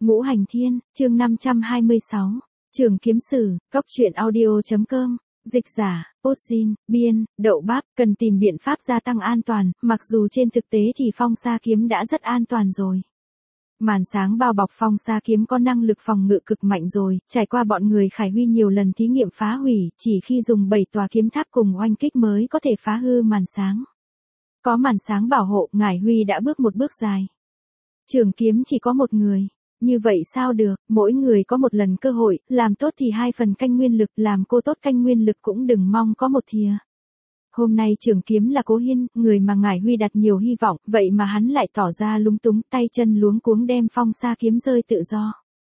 Ngũ Hành Thiên, chương 526, Trường Kiếm Sử, Cóc truyện audio.com, dịch giả, Posin, biên, đậu bắp, cần tìm biện pháp gia tăng an toàn, mặc dù trên thực tế thì phong sa kiếm đã rất an toàn rồi. Màn sáng bao bọc phong sa kiếm có năng lực phòng ngự cực mạnh rồi, trải qua bọn người Khải Huy nhiều lần thí nghiệm phá hủy, chỉ khi dùng 7 tòa kiếm tháp cùng oanh kích mới có thể phá hư màn sáng. Có màn sáng bảo hộ, Ngải Huy đã bước một bước dài. Trường kiếm chỉ có một người. Như vậy sao được, mỗi người có một lần cơ hội, làm tốt thì 2 phần canh nguyên lực, làm cô tốt canh nguyên lực cũng đừng mong có một thìa. Hôm nay trường kiếm là Cố Hiên, người mà Ngải Huy đặt nhiều hy vọng, vậy mà hắn lại tỏ ra lúng túng, tay chân luống cuống đem phong sa kiếm rơi tự do.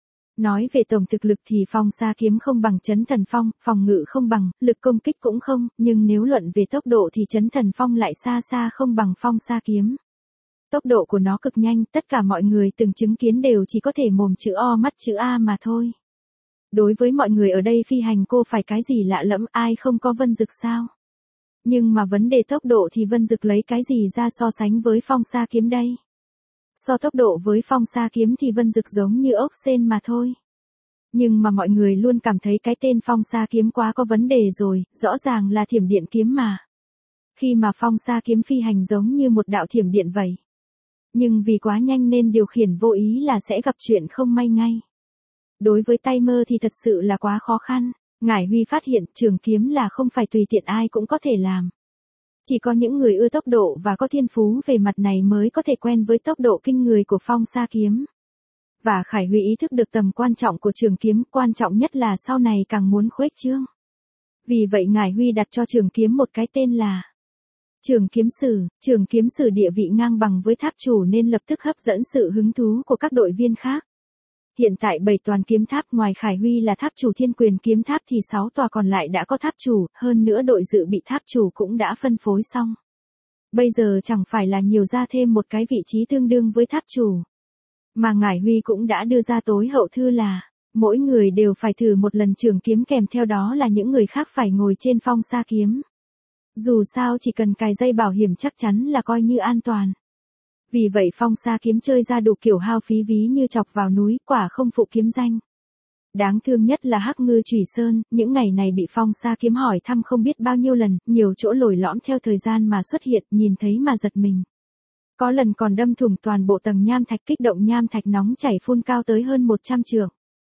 Nói về tổng thực lực thì phong sa kiếm không bằng Chấn Thần Phong, phòng ngự không bằng, lực công kích cũng không, nhưng nếu luận về tốc độ thì Chấn Thần Phong lại xa xa không bằng phong sa kiếm. Tốc độ của nó cực nhanh, tất cả mọi người từng chứng kiến đều chỉ có thể mồm chữ O mắt chữ A mà thôi. Đối với mọi người ở đây phi hành cô phải cái gì lạ lẫm, ai không có Vân Dực sao? Nhưng mà vấn đề tốc độ thì Vân Dực lấy cái gì ra so sánh với phong sa kiếm đây? So tốc độ với phong sa kiếm thì Vân Dực giống như ốc sên mà thôi. Nhưng mà mọi người luôn cảm thấy cái tên phong sa kiếm quá có vấn đề rồi, rõ ràng là thiểm điện kiếm mà. Khi mà phong sa kiếm phi hành giống như một đạo thiểm điện vậy. Nhưng vì quá nhanh nên điều khiển vô ý là sẽ gặp chuyện không may ngay. Đối với tay mơ thì thật sự là quá khó khăn. Ngải Huy phát hiện trường kiếm là không phải tùy tiện ai cũng có thể làm. Chỉ có những người ưa tốc độ và có thiên phú về mặt này mới có thể quen với tốc độ kinh người của phong sa kiếm. Và Khải Huy ý thức được tầm quan trọng của trường kiếm, quan trọng nhất là sau này càng muốn khuếch trương. Vì vậy Ngải Huy đặt cho trường kiếm một cái tên là Trường Kiếm Sử địa vị ngang bằng với tháp chủ nên lập tức hấp dẫn sự hứng thú của các đội viên khác. Hiện tại 7 toàn kiếm tháp ngoài Khải Huy là tháp chủ Thiên Quyền kiếm tháp thì 6 tòa còn lại đã có tháp chủ, hơn nữa đội dự bị tháp chủ cũng đã phân phối xong. Bây giờ chẳng phải là nhiều ra thêm một cái vị trí tương đương với tháp chủ. Mà Ngải Huy cũng đã đưa ra tối hậu thư là, mỗi người đều phải thử một lần trường kiếm kèm theo đó là những người khác phải ngồi trên phong sa kiếm. Dù sao chỉ cần cài dây bảo hiểm chắc chắn là coi như an toàn. Vì vậy phong sa kiếm chơi ra đủ kiểu hao phí ví như chọc vào núi, quả không phụ kiếm danh. Đáng thương nhất là Hắc Ngư Chủy Sơn, những ngày này bị phong sa kiếm hỏi thăm không biết bao nhiêu lần, nhiều chỗ lồi lõm theo thời gian mà xuất hiện, nhìn thấy mà giật mình. Có lần còn đâm thủng toàn bộ tầng nham thạch, kích động nham thạch nóng chảy phun cao tới hơn 100 trượng.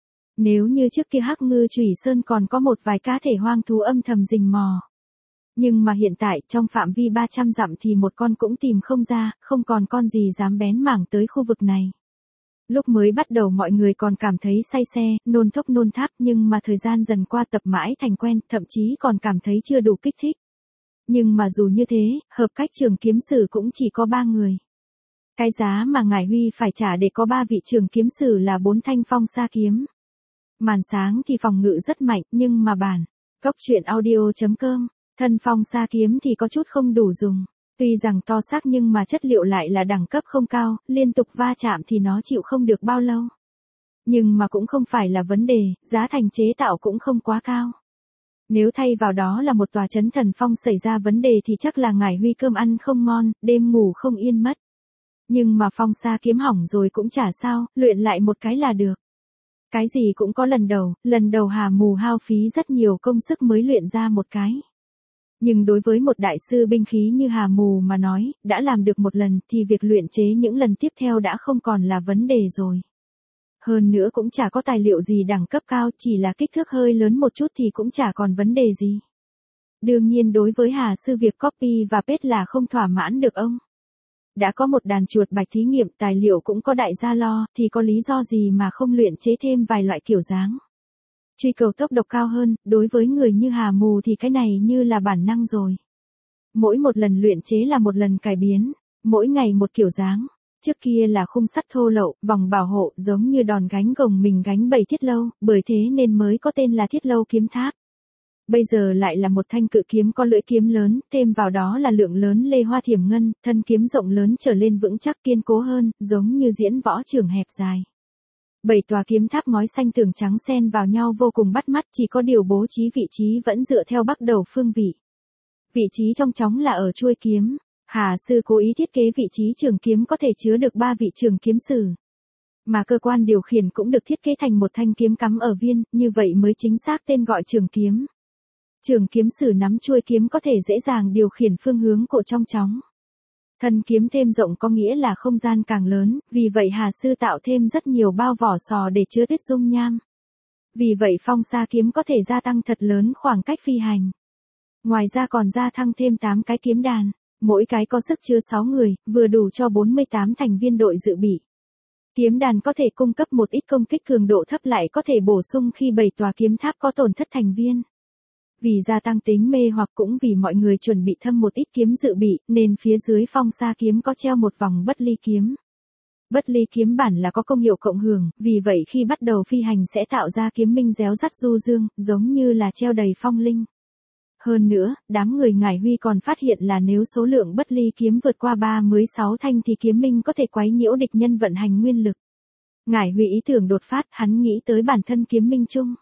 Nếu như trước kia Hắc Ngư Chủy Sơn còn có một vài cá thể hoang thú âm thầm rình mò. Nhưng mà hiện tại trong phạm vi 300 dặm thì một con cũng tìm không ra, không còn con gì dám bén mảng tới khu vực này. Lúc mới bắt đầu mọi người còn cảm thấy say xe, nôn thốc nôn tháp nhưng mà thời gian dần qua tập mãi thành quen, thậm chí còn cảm thấy chưa đủ kích thích. Nhưng mà dù như thế, hợp cách trường kiếm sử cũng chỉ có 3 người. Cái giá mà Ngải Huy phải trả để có 3 vị trường kiếm sử là 4 thanh phong sa kiếm. Màn sáng thì phòng ngự rất mạnh nhưng mà bản Cóc truyện audio.com thân phong sa kiếm thì có chút không đủ dùng. Tuy rằng to xác nhưng mà chất liệu lại là đẳng cấp không cao, liên tục va chạm thì nó chịu không được bao lâu. Nhưng mà cũng không phải là vấn đề, giá thành chế tạo cũng không quá cao. Nếu thay vào đó là một tòa Chấn Thần Phong xảy ra vấn đề thì chắc là Ngải Huy cơm ăn không ngon, đêm ngủ không yên mất. Nhưng mà phong sa kiếm hỏng rồi cũng chả sao, luyện lại một cái là được. Cái gì cũng có lần đầu Hà Mù hao phí rất nhiều công sức mới luyện ra một cái. Nhưng đối với một đại sư binh khí như Hà Mù mà nói, đã làm được một lần thì việc luyện chế những lần tiếp theo đã không còn là vấn đề rồi. Hơn nữa cũng chả có tài liệu gì đẳng cấp cao, chỉ là kích thước hơi lớn một chút thì cũng chả còn vấn đề gì. Đương nhiên đối với Hà sư việc copy và paste là không thỏa mãn được ông. Đã có một đàn chuột bạch thí nghiệm, tài liệu cũng có đại gia lo, thì có lý do gì mà không luyện chế thêm vài loại kiểu dáng. Truy cầu tốc độ cao hơn, đối với người như Hà Mù thì cái này như là bản năng rồi. Mỗi một lần luyện chế là một lần cải biến, mỗi ngày một kiểu dáng. Trước kia là khung sắt thô lậu, vòng bảo hộ giống như đòn gánh gồng mình gánh 7 thiết lâu, bởi thế nên mới có tên là Thiết Lâu kiếm tháp. Bây giờ lại là một thanh cự kiếm có lưỡi kiếm lớn, thêm vào đó là lượng lớn lê hoa thiểm ngân, thân kiếm rộng lớn trở lên vững chắc kiên cố hơn, giống như diễn võ trường hẹp dài. 7 tòa kiếm tháp ngói xanh tường trắng xen vào nhau vô cùng bắt mắt, chỉ có điều bố trí vị trí vẫn dựa theo bắc đầu phương vị. Vị trí trong trống là ở chuôi kiếm. Hà sư cố ý thiết kế vị trí trường kiếm có thể chứa được 3 vị trường kiếm sử. Mà cơ quan điều khiển cũng được thiết kế thành một thanh kiếm cắm ở viên, như vậy mới chính xác tên gọi trường kiếm. Trường kiếm sử nắm chuôi kiếm có thể dễ dàng điều khiển phương hướng của trong chóng. Thân kiếm thêm rộng có nghĩa là không gian càng lớn, vì vậy Hà sư tạo thêm rất nhiều bao vỏ sò để chứa tuyết dung nham. Vì vậy phong sa kiếm có thể gia tăng thật lớn khoảng cách phi hành. Ngoài ra còn gia tăng thêm 8 cái kiếm đàn, mỗi cái có sức chứa 6 người, vừa đủ cho 48 thành viên đội dự bị. Kiếm đàn có thể cung cấp một ít công kích cường độ thấp lại có thể bổ sung khi 7 tòa kiếm tháp có tổn thất thành viên. Vì gia tăng tính mê hoặc cũng vì mọi người chuẩn bị thâm một ít kiếm dự bị, nên phía dưới phong sa kiếm có treo một vòng bất ly kiếm. Bất ly kiếm bản là có công hiệu cộng hưởng, vì vậy khi bắt đầu phi hành sẽ tạo ra kiếm minh réo rắt du dương, giống như là treo đầy phong linh. Hơn nữa, đám người Ngải Huy còn phát hiện là nếu số lượng bất ly kiếm vượt qua 36 thanh thì kiếm minh có thể quấy nhiễu địch nhân vận hành nguyên lực. Ngải Huy ý tưởng đột phát, hắn nghĩ tới bản thân kiếm minh chung.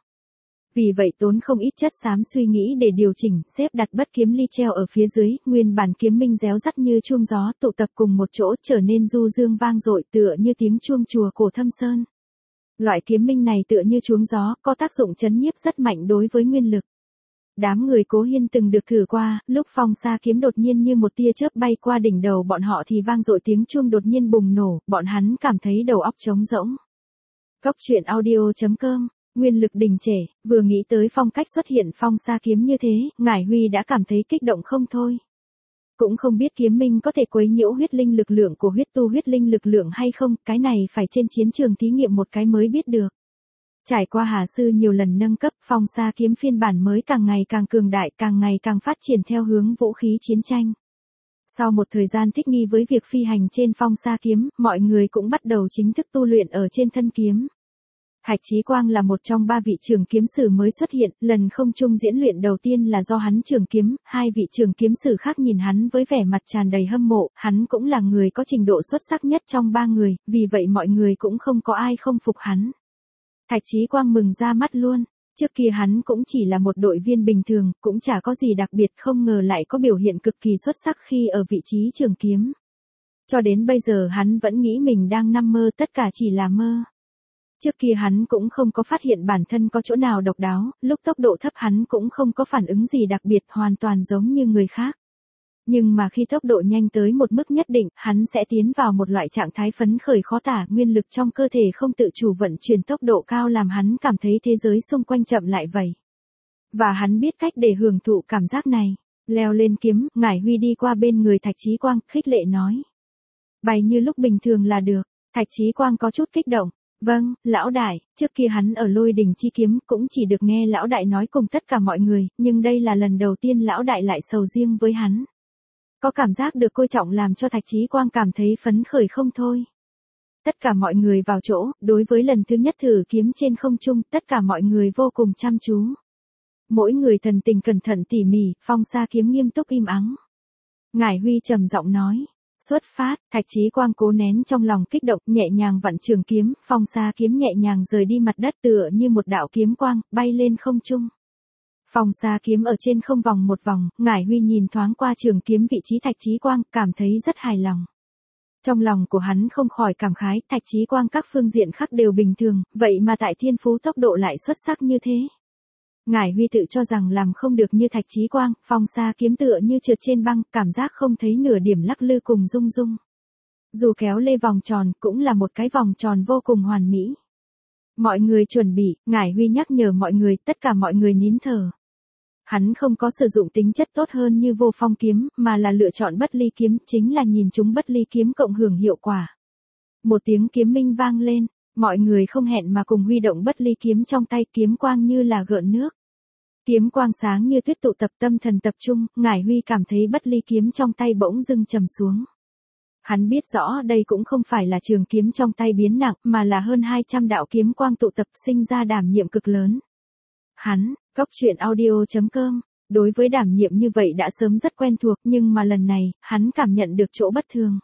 Vì vậy tốn không ít chất xám suy nghĩ để điều chỉnh, xếp đặt bất kiếm ly treo ở phía dưới, nguyên bản kiếm minh réo rắt như chuông gió tụ tập cùng một chỗ trở nên du dương vang dội tựa như tiếng chuông chùa cổ Thâm Sơn. Loại kiếm minh này tựa như chuông gió, có tác dụng chấn nhiếp rất mạnh đối với nguyên lực. Đám người Cố Hiên từng được thử qua, lúc phong sa kiếm đột nhiên như một tia chớp bay qua đỉnh đầu bọn họ thì vang dội tiếng chuông đột nhiên bùng nổ, bọn hắn cảm thấy đầu óc trống rỗng. Cốc truyện audio.com. Nguyên lực đình trệ, vừa nghĩ tới phong cách xuất hiện phong sa kiếm như thế, Ngải Huy đã cảm thấy kích động không thôi. Cũng không biết kiếm minh có thể quấy nhiễu huyết linh lực lượng của huyết tu huyết linh lực lượng hay không, cái này phải trên chiến trường thí nghiệm một cái mới biết được. Trải qua Hà sư nhiều lần nâng cấp, phong sa kiếm phiên bản mới càng ngày càng cường đại, càng ngày càng phát triển theo hướng vũ khí chiến tranh. Sau một thời gian thích nghi với việc phi hành trên phong sa kiếm, mọi người cũng bắt đầu chính thức tu luyện ở trên thân kiếm. Thạch Chí Quang là một trong 3 vị trường kiếm sử mới xuất hiện, lần không trung diễn luyện đầu tiên là do hắn trường kiếm, 2 vị trường kiếm sử khác nhìn hắn với vẻ mặt tràn đầy hâm mộ, hắn cũng là người có trình độ xuất sắc nhất trong 3 người, vì vậy mọi người cũng không có ai không phục hắn. Thạch Chí Quang mừng ra mắt luôn, trước kia hắn cũng chỉ là một đội viên bình thường, cũng chả có gì đặc biệt, không ngờ lại có biểu hiện cực kỳ xuất sắc khi ở vị trí trường kiếm. Cho đến bây giờ hắn vẫn nghĩ mình đang nằm mơ, tất cả chỉ là mơ. Trước kia hắn cũng không có phát hiện bản thân có chỗ nào độc đáo, lúc tốc độ thấp hắn cũng không có phản ứng gì đặc biệt, hoàn toàn giống như người khác. Nhưng mà khi tốc độ nhanh tới một mức nhất định, hắn sẽ tiến vào một loại trạng thái phấn khởi khó tả, nguyên lực trong cơ thể không tự chủ vận chuyển tốc độ cao làm hắn cảm thấy thế giới xung quanh chậm lại vậy. Và hắn biết cách để hưởng thụ cảm giác này. Leo lên kiếm, Ngải Huy đi qua bên người Thạch Chí Quang, khích lệ nói. Bay như lúc bình thường là được. Thạch Chí Quang có chút kích động. Vâng, lão đại, trước kia hắn ở Lôi Đình Chi Kiếm cũng chỉ được nghe lão đại nói cùng tất cả mọi người, nhưng đây là lần đầu tiên lão đại lại sầu riêng với hắn. Có cảm giác được coi trọng làm cho Thạch Chí Quang cảm thấy phấn khởi không thôi. Tất cả mọi người vào chỗ, đối với lần thứ nhất thử kiếm trên không trung, tất cả mọi người vô cùng chăm chú. Mỗi người thần tình cẩn thận tỉ mỉ, phong sa kiếm nghiêm túc im ắng. Ngải Huy trầm giọng nói. Xuất phát, Thạch Chí Quang cố nén trong lòng kích động, nhẹ nhàng vặn trường kiếm, phong sa kiếm nhẹ nhàng rời đi mặt đất tựa như một đạo kiếm quang, bay lên không trung. Phong sa kiếm ở trên không vòng một vòng, Ngải Huy nhìn thoáng qua trường kiếm vị trí Thạch Chí Quang, cảm thấy rất hài lòng. Trong lòng của hắn không khỏi cảm khái, Thạch Chí Quang các phương diện khác đều bình thường, vậy mà tại thiên phú tốc độ lại xuất sắc như thế. Ngải Huy tự cho rằng làm không được như Thạch Chí Quang, phong sa kiếm tựa như trượt trên băng, cảm giác không thấy nửa điểm lắc lư cùng rung rung. Dù kéo lê vòng tròn, cũng là một cái vòng tròn vô cùng hoàn mỹ. Mọi người chuẩn bị, Ngải Huy nhắc nhở mọi người, tất cả mọi người nín thở. Hắn không có sử dụng tính chất tốt hơn như vô phong kiếm, mà là lựa chọn bất ly kiếm, chính là nhìn chúng bất ly kiếm cộng hưởng hiệu quả. Một tiếng kiếm minh vang lên. Mọi người không hẹn mà cùng huy động bất ly kiếm trong tay, kiếm quang như là gợn nước. Kiếm quang sáng như tuyết tụ tập, tâm thần tập trung, Ngải Huy cảm thấy bất ly kiếm trong tay bỗng dưng trầm xuống. Hắn biết rõ đây cũng không phải là trường kiếm trong tay biến nặng, mà là hơn 200 đạo kiếm quang tụ tập sinh ra đảm nhiệm cực lớn. Hắn, Cốc truyện audio.com, đối với đảm nhiệm như vậy đã sớm rất quen thuộc, nhưng mà lần này, hắn cảm nhận được chỗ bất thường.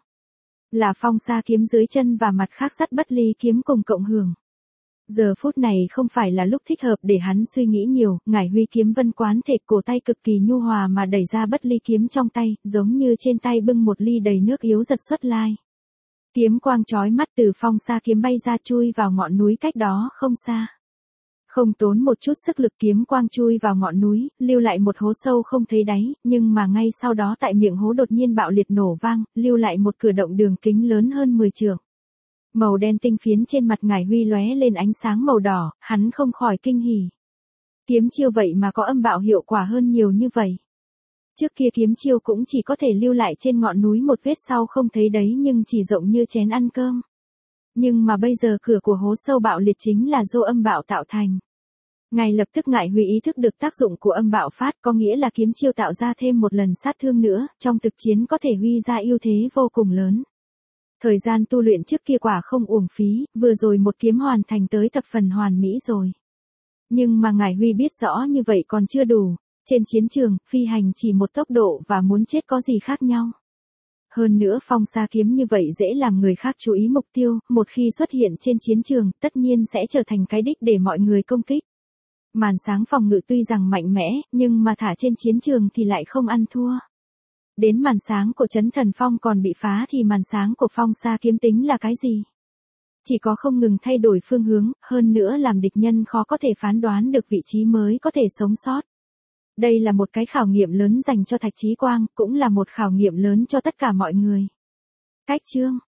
Là phong sa kiếm dưới chân và mặt khác sắt bất ly kiếm cùng cộng hưởng. Giờ phút này không phải là lúc thích hợp để hắn suy nghĩ nhiều, Ngải Huy kiếm vân quán thể, cổ tay cực kỳ nhu hòa mà đẩy ra bất ly kiếm trong tay, giống như trên tay bưng một ly đầy nước yếu giật xuất lai. Kiếm quang chói mắt từ phong sa kiếm bay ra chui vào ngọn núi cách đó không xa. Không tốn một chút sức lực kiếm quang chui vào ngọn núi, lưu lại một hố sâu không thấy đáy, nhưng mà ngay sau đó tại miệng hố đột nhiên bạo liệt nổ vang, lưu lại một cửa động đường kính lớn hơn 10 trượng. Màu đen tinh phiến trên mặt Ngải Huy lóe lên ánh sáng màu đỏ, hắn không khỏi kinh hỉ. Kiếm chiêu vậy mà có âm bạo hiệu quả hơn nhiều như vậy. Trước kia kiếm chiêu cũng chỉ có thể lưu lại trên ngọn núi một vết sau không thấy đấy nhưng chỉ rộng như chén ăn cơm. Nhưng mà bây giờ cửa của hố sâu bạo liệt chính là do âm bạo tạo thành. Ngay lập tức Ngải Huy ý thức được tác dụng của âm bạo phát, có nghĩa là kiếm chiêu tạo ra thêm một lần sát thương nữa, trong thực chiến có thể huy ra ưu thế vô cùng lớn. Thời gian tu luyện trước kia quả không uổng phí, vừa rồi một kiếm hoàn thành tới thập phần hoàn mỹ rồi. Nhưng mà Ngải Huy biết rõ như vậy còn chưa đủ, trên chiến trường, phi hành chỉ một tốc độ và muốn chết có gì khác nhau. Hơn nữa phong sa kiếm như vậy dễ làm người khác chú ý mục tiêu, một khi xuất hiện trên chiến trường, tất nhiên sẽ trở thành cái đích để mọi người công kích. Màn sáng phòng ngự tuy rằng mạnh mẽ, nhưng mà thả trên chiến trường thì lại không ăn thua. Đến màn sáng của Chấn Thần Phong còn bị phá thì màn sáng của phong sa kiếm tính là cái gì? Chỉ có không ngừng thay đổi phương hướng, hơn nữa làm địch nhân khó có thể phán đoán được vị trí mới có thể sống sót. Đây là một cái khảo nghiệm lớn dành cho Thạch Chí Quang, cũng là một khảo nghiệm lớn cho tất cả mọi người. Cách chương